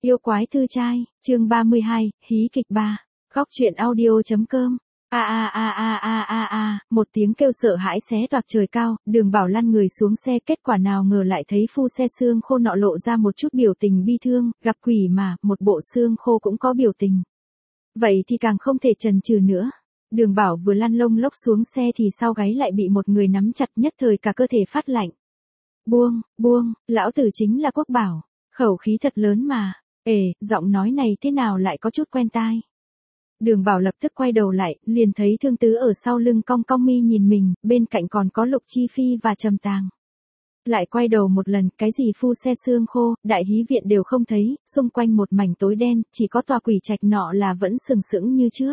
Yêu quái thư trai, chương 32, hí kịch 3. Góc truyện audio.com. Một tiếng kêu sợ hãi xé toạc trời cao, Đường Bảo lăn người xuống xe, kết quả nào ngờ lại thấy phu xe xương khô nọ lộ ra một chút biểu tình bi thương, gặp quỷ mà, một bộ xương khô cũng có biểu tình. Vậy thì càng không thể chần chừ nữa. Đường Bảo vừa lăn lông lốc xuống xe thì sau gáy lại bị một người nắm chặt, nhất thời cả cơ thể phát lạnh. Buông, lão tử chính là Quốc Bảo. Khẩu khí thật lớn mà. Giọng nói này thế nào lại có chút quen tai. Đường Bảo lập tức quay đầu lại, liền thấy Thương Tứ ở sau lưng cong cong mi nhìn mình, bên cạnh còn có Lục Chi Phi và Trầm Tàng. Lại quay đầu một lần, cái gì phu xe xương khô, đại hí viện đều không thấy, xung quanh một mảnh tối đen, chỉ có tòa quỷ trạch nọ là vẫn sừng sững như trước.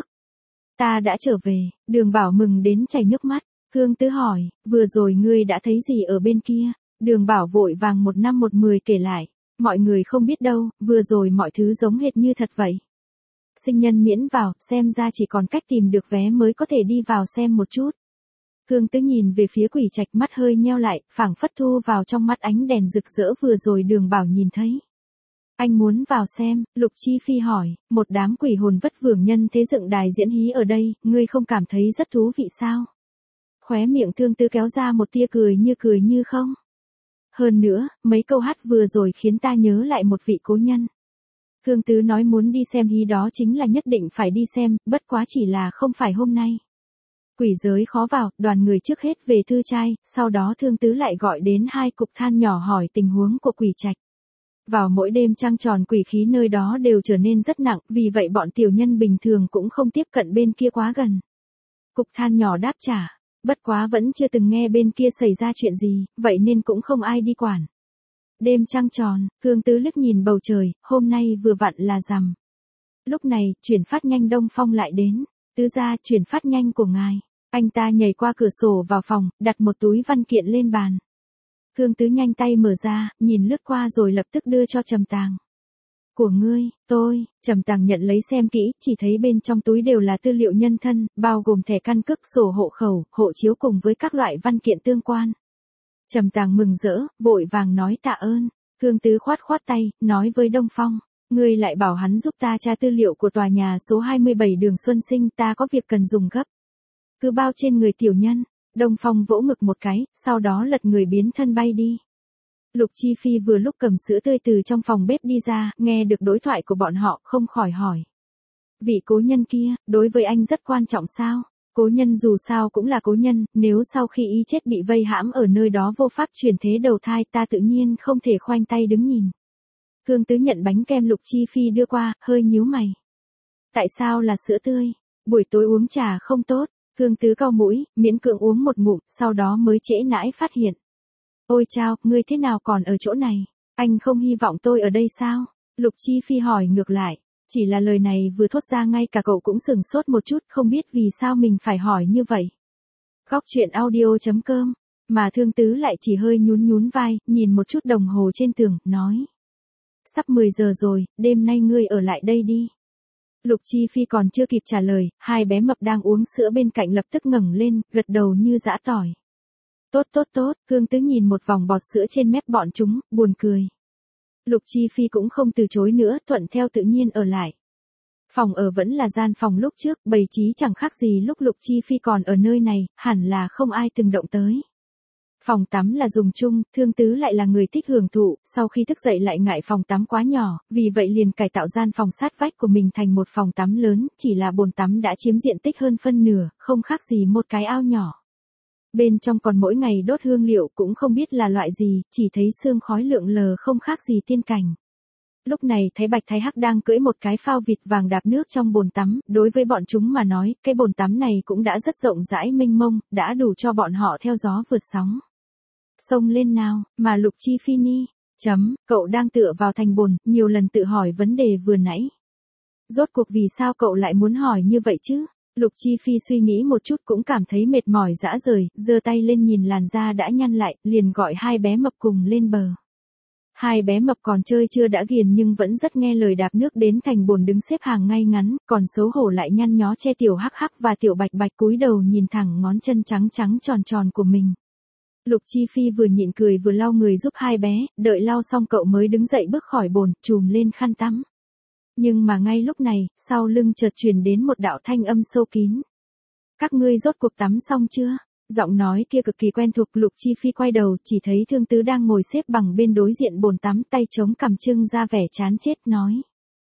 Ta đã trở về, Đường Bảo mừng đến chảy nước mắt. Thương Tứ hỏi, vừa rồi ngươi đã thấy gì ở bên kia? Đường Bảo vội vàng 1 năm 1 mười kể lại. Mọi người không biết đâu, vừa rồi mọi thứ giống hệt như thật vậy. Sinh nhân miễn vào, xem ra chỉ còn cách tìm được vé mới có thể đi vào xem một chút. Thương Tứ nhìn về phía quỷ trạch, mắt hơi nheo lại, phảng phất thu vào trong mắt ánh đèn rực rỡ vừa rồi Đường Bảo nhìn thấy. Anh muốn vào xem, Lục Chi Phi hỏi, một đám quỷ hồn vất vưởng nhân thế dựng đài diễn hí ở đây, ngươi không cảm thấy rất thú vị sao? Khóe miệng Thương Tứ kéo ra một tia cười như không. Hơn nữa, mấy câu hát vừa rồi khiến ta nhớ lại một vị cố nhân. Thương Tứ nói muốn đi xem hí đó chính là nhất định phải đi xem, bất quá chỉ là không phải hôm nay. Quỷ giới khó vào, đoàn người trước hết về thư trai, sau đó Thương Tứ lại gọi đến 2 cục than nhỏ hỏi tình huống của quỷ trạch. Vào mỗi đêm trăng tròn quỷ khí nơi đó đều trở nên rất nặng, vì vậy bọn tiểu nhân bình thường cũng không tiếp cận bên kia quá gần. Cục than nhỏ đáp trả. Bất quá vẫn chưa từng nghe bên kia xảy ra chuyện gì, vậy nên cũng không ai đi quản. Đêm trăng tròn, Thương Tứ liếc nhìn bầu trời, hôm nay vừa vặn là rằm. Lúc này, chuyển phát nhanh Đông Phong lại đến. Tứ gia, chuyển phát nhanh của ngài. Anh ta nhảy qua cửa sổ vào phòng, đặt một túi văn kiện lên bàn. Thương Tứ nhanh tay mở ra, nhìn lướt qua rồi lập tức đưa cho Trầm Tàng. Của ngươi, tôi, Trầm Tàng nhận lấy xem kỹ, chỉ thấy bên trong túi đều là tư liệu nhân thân, bao gồm thẻ căn cước, sổ hộ khẩu, hộ chiếu cùng với các loại văn kiện tương quan. Trầm Tàng mừng rỡ, vội vàng nói tạ ơn. Thương Tứ khoát tay, nói với Đông Phong, ngươi lại bảo hắn giúp ta tra tư liệu của tòa nhà số 27 đường Xuân Sinh, ta có việc cần dùng gấp. Cứ bao trên người tiểu nhân. Đông Phong vỗ ngực một cái, sau đó lật người biến thân bay đi. Lục Chi Phi vừa lúc cầm sữa tươi từ trong phòng bếp đi ra, nghe được đối thoại của bọn họ, không khỏi hỏi. Vị cố nhân kia, đối với anh rất quan trọng sao? Cố nhân dù sao cũng là cố nhân, nếu sau khi y chết bị vây hãm ở nơi đó vô pháp chuyển thế đầu thai, ta tự nhiên không thể khoanh tay đứng nhìn. Thương Tứ nhận bánh kem Lục Chi Phi đưa qua, hơi nhíu mày. Tại sao là sữa tươi? Buổi tối uống trà không tốt. Thương Tứ cau mũi, miễn cưỡng uống một ngụm, sau đó mới trễ nãi phát hiện. Ôi chao, ngươi thế nào còn ở chỗ này? Anh không hy vọng tôi ở đây sao? Lục Chi Phi hỏi ngược lại. Chỉ là lời này vừa thốt ra ngay cả cậu cũng sửng sốt một chút, không biết vì sao mình phải hỏi như vậy. Góc truyện audio.com. Mà Thương Tứ lại chỉ hơi nhún vai, nhìn một chút đồng hồ trên tường, nói. Sắp 10 giờ rồi, đêm nay ngươi ở lại đây đi. Lục Chi Phi còn chưa kịp trả lời, 2 bé mập đang uống sữa bên cạnh lập tức ngẩng lên, gật đầu như giã tỏi. Tốt, Thương Tứ nhìn một vòng bọt sữa trên mép bọn chúng, buồn cười. Lục Chi Phi cũng không từ chối nữa, thuận theo tự nhiên ở lại. Phòng ở vẫn là gian phòng lúc trước, bày trí chẳng khác gì lúc Lục Chi Phi còn ở nơi này, hẳn là không ai từng động tới. Phòng tắm là dùng chung, Thương Tứ lại là người thích hưởng thụ, sau khi thức dậy lại ngại phòng tắm quá nhỏ, vì vậy liền cải tạo gian phòng sát vách của mình thành một phòng tắm lớn, chỉ là bồn tắm đã chiếm diện tích hơn phân nửa, không khác gì một cái ao nhỏ. Bên trong còn mỗi ngày đốt hương liệu cũng không biết là loại gì, chỉ thấy sương khói lượn lờ không khác gì tiên cảnh. Lúc này thấy Bạch Thái Hắc đang cưỡi một cái phao vịt vàng đạp nước trong bồn tắm, đối với bọn chúng mà nói, cái bồn tắm này cũng đã rất rộng rãi mênh mông, đã đủ cho bọn họ theo gió vượt sóng. Xông lên nào, mà Lục Chi Phi ni, cậu đang tựa vào thành bồn, nhiều lần tự hỏi vấn đề vừa nãy. Rốt cuộc vì sao cậu lại muốn hỏi như vậy chứ? Lục Chi Phi suy nghĩ một chút cũng cảm thấy mệt mỏi rã rời, giơ tay lên nhìn làn da đã nhăn lại, liền gọi 2 bé mập cùng lên bờ. 2 bé mập còn chơi chưa đã ghiền nhưng vẫn rất nghe lời đạp nước đến thành bồn đứng xếp hàng ngay ngắn, còn xấu hổ lại nhăn nhó che tiểu Hắc Hắc và tiểu Bạch Bạch cúi đầu nhìn thẳng ngón chân trắng tròn của mình. Lục Chi Phi vừa nhịn cười vừa lau người giúp hai bé, đợi lau xong cậu mới đứng dậy bước khỏi bồn, trùm lên khăn tắm. Nhưng mà ngay lúc này, sau lưng chợt truyền đến một đạo thanh âm sâu kín. Các ngươi rốt cuộc tắm xong chưa? Giọng nói kia cực kỳ quen thuộc. Lục Chi Phi quay đầu, chỉ thấy Thương Tứ đang ngồi xếp bằng bên đối diện bồn tắm, tay chống cằm trưng ra vẻ chán chết, nói.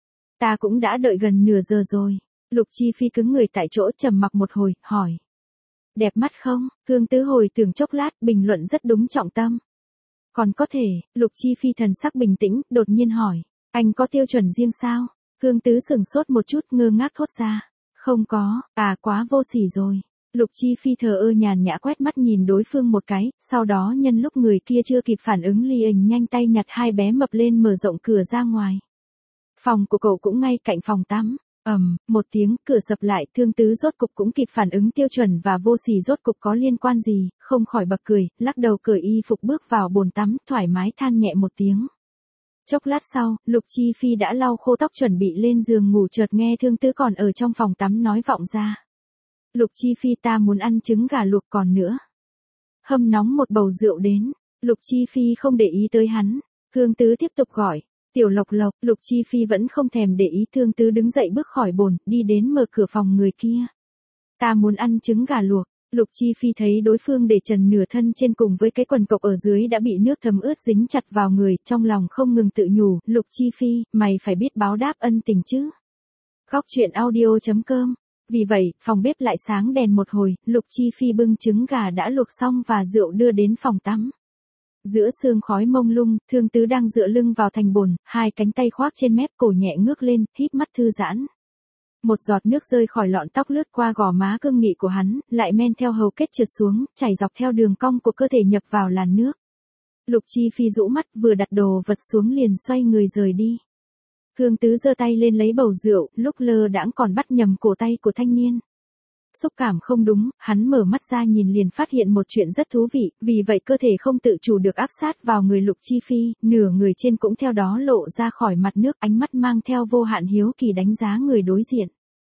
Ta cũng đã đợi gần nửa giờ rồi. Lục Chi Phi cứng người tại chỗ trầm mặc một hồi, hỏi. Đẹp mắt không? Thương Tứ hồi tưởng chốc lát, bình luận rất đúng trọng tâm. Còn có thể. Lục Chi Phi thần sắc bình tĩnh, đột nhiên hỏi. Anh có tiêu chuẩn riêng sao? Thương Tứ sửng sốt một chút, ngơ ngác thốt ra. Không có, quá vô sỉ rồi. Lục Chi Phi thờ ơ nhàn nhã quét mắt nhìn đối phương một cái, sau đó nhân lúc người kia chưa kịp phản ứng li ình nhanh tay nhặt hai bé mập lên mở rộng cửa ra ngoài. Phòng của cậu cũng ngay cạnh phòng tắm. Một tiếng, cửa sập lại, Thương Tứ rốt cục cũng kịp phản ứng tiêu chuẩn và vô sỉ rốt cục có liên quan gì, không khỏi bật cười, lắc đầu cởi y phục bước vào bồn tắm, thoải mái than nhẹ một tiếng. Chốc lát sau, Lục Chi Phi đã lau khô tóc chuẩn bị lên giường ngủ, chợt nghe Thương Tứ còn ở trong phòng tắm nói vọng ra. Lục Chi Phi, ta muốn ăn trứng gà luộc, còn nữa. Hâm nóng một bầu rượu đến. Lục Chi Phi không để ý tới hắn. Thương Tứ tiếp tục gọi. Tiểu Lộc Lộc. Lục Chi Phi vẫn không thèm để ý. Thương Tứ đứng dậy bước khỏi bồn, đi đến mở cửa phòng người kia. Ta muốn ăn trứng gà luộc. Lục Chi Phi thấy đối phương để trần nửa thân trên cùng với cái quần cộc ở dưới đã bị nước thấm ướt dính chặt vào người, trong lòng không ngừng tự nhủ. Lục Chi Phi, mày phải biết báo đáp ân tình chứ. Góc truyện audio.com. Vì vậy, phòng bếp lại sáng đèn một hồi, Lục Chi Phi bưng trứng gà đã luộc xong và rượu đưa đến phòng tắm. Giữa sương khói mông lung, Thương Tứ đang dựa lưng vào thành bồn, hai cánh tay khoác trên mép, cổ nhẹ ngước lên, híp mắt thư giãn. Một giọt nước rơi khỏi lọn tóc lướt qua gò má cương nghị của hắn, lại men theo hầu kết trượt xuống, chảy dọc theo đường cong của cơ thể nhập vào làn nước. Lục Chi Phi rũ mắt, vừa đặt đồ vật xuống liền xoay người rời đi. Thương Tứ giơ tay lên lấy bầu rượu, lúc lơ đãng còn bắt nhầm cổ tay của thanh niên. Xúc cảm không đúng, hắn mở mắt ra nhìn liền phát hiện một chuyện rất thú vị, vì vậy cơ thể không tự chủ được áp sát vào người Lục Chi Phi, nửa người trên cũng theo đó lộ ra khỏi mặt nước, ánh mắt mang theo vô hạn hiếu kỳ đánh giá người đối diện.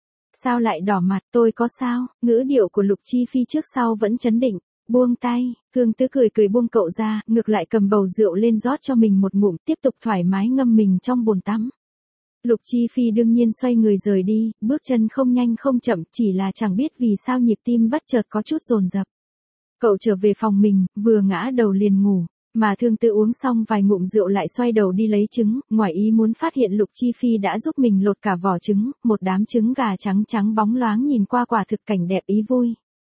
Sao lại đỏ mặt, tôi có sao? Ngữ điệu của Lục Chi Phi trước sau vẫn trấn định. Buông tay. Thương Tứ cười buông cậu ra, ngược lại cầm bầu rượu lên rót cho mình một ngụm, tiếp tục thoải mái ngâm mình trong bồn tắm. Lục Chi Phi đương nhiên xoay người rời đi, bước chân không nhanh không chậm, chỉ là chẳng biết vì sao nhịp tim bất chợt có chút dồn dập. Cậu trở về phòng mình, vừa ngã đầu liền ngủ, mà Thương Tứ uống xong vài ngụm rượu lại xoay đầu đi lấy trứng, ngoài ý muốn phát hiện Lục Chi Phi đã giúp mình lột cả vỏ trứng, một đám trứng gà trắng trắng bóng loáng nhìn qua quả thực cảnh đẹp ý vui.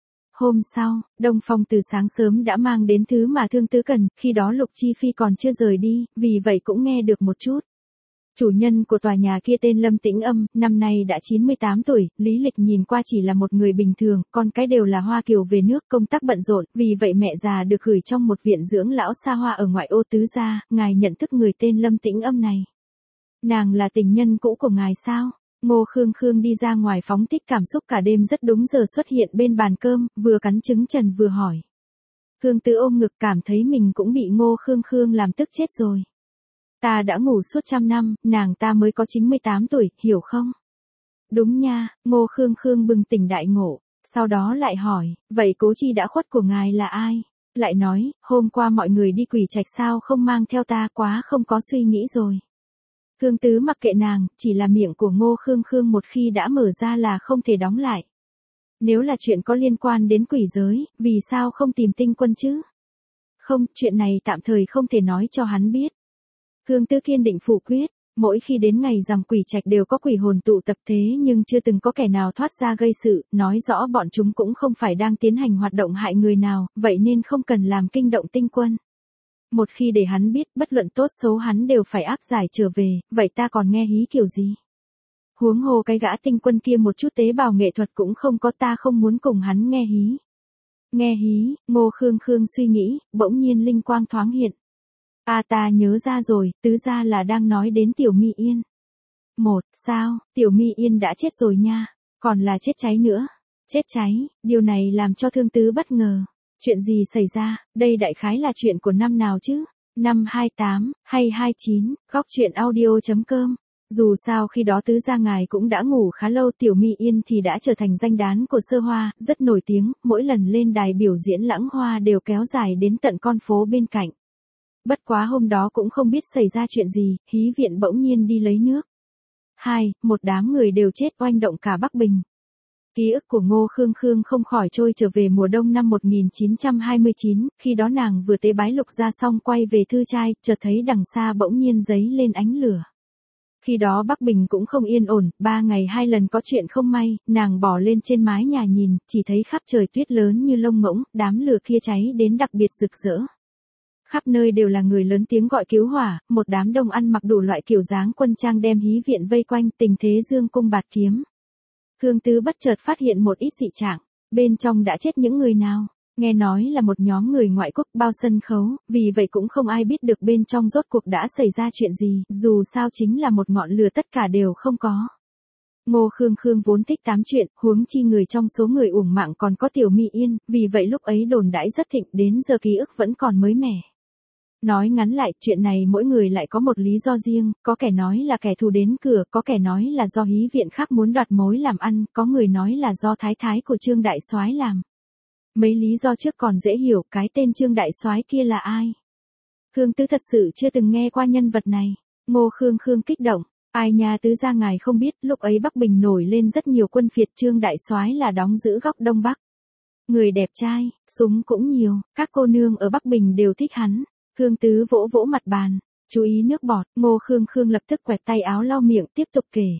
Hôm sau, Đông Phong từ sáng sớm đã mang đến thứ mà Thương Tứ cần, khi đó Lục Chi Phi còn chưa rời đi, vì vậy cũng nghe được một chút. Chủ nhân của tòa nhà kia tên Lâm Tĩnh Âm, năm nay đã 98 tuổi, lý lịch nhìn qua chỉ là một người bình thường, con cái đều là Hoa Kiều về nước, công tác bận rộn, vì vậy mẹ già được gửi trong một viện dưỡng lão xa hoa ở ngoại ô Tứ Gia, ngài nhận thức người tên Lâm Tĩnh Âm này. Nàng là tình nhân cũ của ngài sao? Ngô Khương Khương đi ra ngoài phóng thích cảm xúc cả đêm rất đúng giờ xuất hiện bên bàn cơm, vừa cắn trứng trần vừa hỏi. Thương Tứ ôm ngực cảm thấy mình cũng bị Ngô Khương Khương làm tức chết rồi. Ta đã ngủ suốt 100 năm, nàng ta mới có 98 tuổi, hiểu không? Đúng nha, Ngô Khương Khương bừng tỉnh đại ngộ, sau đó lại hỏi, vậy cố chi đã khuất của ngài là ai? Lại nói, hôm qua mọi người đi Quỷ Trạch sao không mang theo ta, quá không có suy nghĩ rồi. Thương Tứ mặc kệ nàng, chỉ là miệng của Ngô Khương Khương một khi đã mở ra là không thể đóng lại. Nếu là chuyện có liên quan đến quỷ giới, vì sao không tìm Tinh Quân chứ? Không, chuyện này tạm thời không thể nói cho hắn biết. Thương Tứ kiên định phủ quyết, mỗi khi đến ngày rằm Quỷ Trạch đều có quỷ hồn tụ tập thế nhưng chưa từng có kẻ nào thoát ra gây sự, nói rõ bọn chúng cũng không phải đang tiến hành hoạt động hại người nào, vậy nên không cần làm kinh động Tinh Quân. Một khi để hắn biết, bất luận tốt xấu hắn đều phải áp giải trở về, vậy ta còn nghe hí kiểu gì? Huống hồ cái gã Tinh Quân kia một chút tế bào nghệ thuật cũng không có, ta không muốn cùng hắn nghe hí. Nghe hí, Ngô Khương Khương suy nghĩ, bỗng nhiên linh quang thoáng hiện. Ta nhớ ra rồi, Tứ Gia là đang nói đến Tiểu Mi Yên. Sao, Tiểu Mi Yên đã chết rồi nha, còn là chết cháy nữa. Chết cháy, điều này làm cho Thương Tứ bất ngờ. Chuyện gì xảy ra, đây đại khái là chuyện của năm nào chứ? Năm 28, hay 29, góc truyện audio.com. Dù sao khi đó tứ gia ngài cũng đã ngủ khá lâu, Tiểu Mi Yên thì đã trở thành danh đán của Sơ Hoa, rất nổi tiếng, mỗi lần lên đài biểu diễn lãng hoa đều kéo dài đến tận con phố bên cạnh. Bất quá hôm đó cũng không biết xảy ra chuyện gì, hí viện bỗng nhiên đi lấy nước. Một đám người đều chết, oanh động cả Bắc Bình. Ký ức của Ngô Khương Khương không khỏi trôi trở về mùa đông năm 1929, khi đó nàng vừa tế bái Lục gia xong quay về thư trai, chợt thấy đằng xa bỗng nhiên giấy lên ánh lửa. Khi đó Bắc Bình cũng không yên ổn, 3 ngày 2 lần có chuyện không may, nàng bò lên trên mái nhà nhìn, chỉ thấy khắp trời tuyết lớn như lông ngỗng, đám lửa kia cháy đến đặc biệt rực rỡ. Khắp nơi đều là người lớn tiếng gọi cứu hỏa, một đám đông ăn mặc đủ loại kiểu dáng quân trang đem hí viện vây quanh, tình thế dương cung bạt kiếm. Khương Tứ bất chợt phát hiện một ít dị trạng, bên trong đã chết những người nào, nghe nói là một nhóm người ngoại quốc bao sân khấu, vì vậy cũng không ai biết được bên trong rốt cuộc đã xảy ra chuyện gì, dù sao chính là một ngọn lửa tất cả đều không có. Ngô Khương Khương vốn thích tám chuyện, huống chi người trong số người uổng mạng còn có Tiểu Mi Yên, vì vậy lúc ấy đồn đãi rất thịnh, đến giờ ký ức vẫn còn mới mẻ. Nói ngắn lại, chuyện này mỗi người lại có một lý do riêng, có kẻ nói là kẻ thù đến cửa, có kẻ nói là do hí viện khác muốn đoạt mối làm ăn, có người nói là do thái thái của Trương Đại Soái làm. Mấy lý do trước còn dễ hiểu, cái tên Trương Đại Soái kia là ai? Khương Tứ thật sự chưa từng nghe qua nhân vật này. Ngô Khương Khương kích động, ai nhà tứ gia ngài không biết, lúc ấy Bắc Bình nổi lên rất nhiều quân phiệt, Trương Đại Soái là đóng giữ góc Đông Bắc. Người đẹp trai, súng cũng nhiều, các cô nương ở Bắc Bình đều thích hắn. Khương Tứ vỗ vỗ mặt bàn, chú ý nước bọt, Ngô Khương Khương lập tức quẹt tay áo lau miệng tiếp tục kể.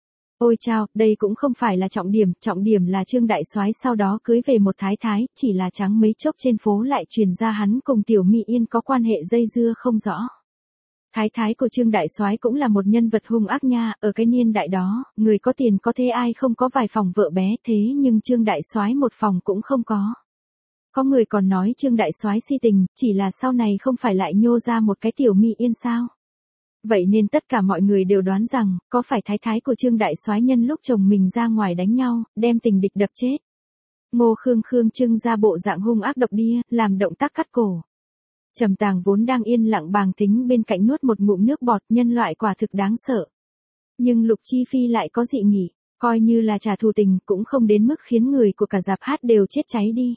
Ôi chao, đây cũng không phải là trọng điểm là Trương Đại Soái sau đó cưới về một thái thái, chỉ là trắng mấy chốc trên phố lại truyền ra hắn cùng Tiểu Mi Yên có quan hệ dây dưa không rõ. Thái thái của Trương Đại Soái cũng là một nhân vật hung ác nha, ở cái niên đại đó, người có tiền có thế ai không có vài phòng vợ bé, thế nhưng Trương Đại Soái một phòng cũng không có. Có người còn nói Trương Đại Soái si tình, chỉ là sau này không phải lại nhô ra một cái Tiểu Mi Yên sao? Vậy nên tất cả mọi người đều đoán rằng, có phải thái thái của Trương Đại Soái nhân lúc chồng mình ra ngoài đánh nhau, đem tình địch đập chết. Ngô Khương Khương trưng ra bộ dạng hung ác độc địa, làm động tác cắt cổ. Trầm Tàng vốn đang yên lặng bàng tính bên cạnh nuốt một ngụm nước bọt, nhân loại quả thực đáng sợ. Nhưng Lục Chi Phi lại có dị nghị, coi như là trả thù tình cũng không đến mức khiến người của cả dạp hát đều chết cháy đi.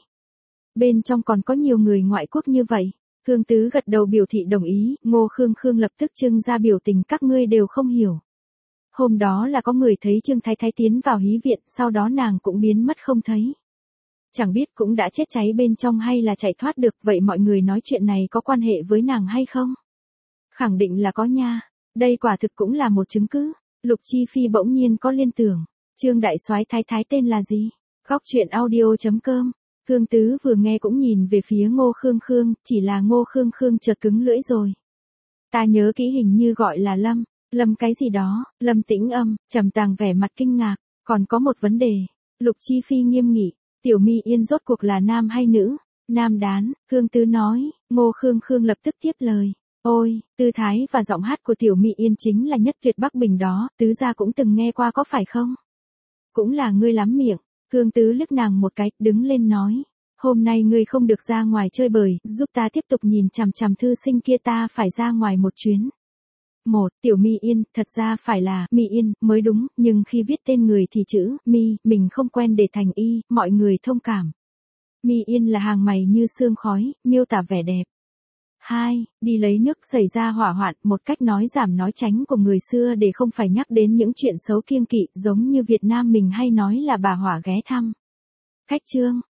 Bên trong còn có nhiều người ngoại quốc như vậy. Khương Tứ gật đầu biểu thị đồng ý, Ngô Khương Khương lập tức trưng ra biểu tình các ngươi đều không hiểu. Hôm đó là có người thấy Trương Thái Thái tiến vào hí viện, sau đó nàng cũng biến mất không thấy. Chẳng biết cũng đã chết cháy bên trong hay là chạy thoát được, vậy mọi người nói chuyện này có quan hệ với nàng hay không? Khẳng định là có nha, đây quả thực cũng là một chứng cứ. Lục Chi Phi bỗng nhiên có liên tưởng, Trương Đại Soái Thái Thái tên là gì? Góc truyện audio.com. Khương Tứ vừa nghe cũng nhìn về phía Ngô Khương Khương, chỉ là Ngô Khương Khương chợt cứng lưỡi rồi. Ta nhớ kỹ hình như gọi là Lâm cái gì đó, Lâm Tĩnh Âm, Trầm Tàng vẻ mặt kinh ngạc, còn có một vấn đề. Lục Chi Phi nghiêm nghị, Tiểu Mi Yên rốt cuộc là nam hay nữ? Nam đán, Khương Tứ nói, Ngô Khương Khương lập tức tiếp lời. Ôi, tư thái và giọng hát của Tiểu Mi Yên chính là nhất tuyệt Bắc Bình đó, tứ gia cũng từng nghe qua có phải không? Cũng là ngươi lắm miệng. Khương Tứ liếc nàng một cái, đứng lên nói. Hôm nay ngươi không được ra ngoài chơi bời, giúp ta tiếp tục nhìn chằm chằm thư sinh kia, ta phải ra ngoài một chuyến. Tiểu Mi Yên, thật ra phải là Mi Yên mới đúng, nhưng khi viết tên người thì chữ Mi, mình không quen để thành Y, mọi người thông cảm. Mi Yên là hàng mày như sương khói, miêu tả vẻ đẹp. Đi lấy nước xảy ra hỏa hoạn, một cách nói giảm nói tránh của người xưa để không phải nhắc đến những chuyện xấu kiêng kỵ, giống như Việt Nam mình hay nói là bà hỏa ghé thăm. Khách trương,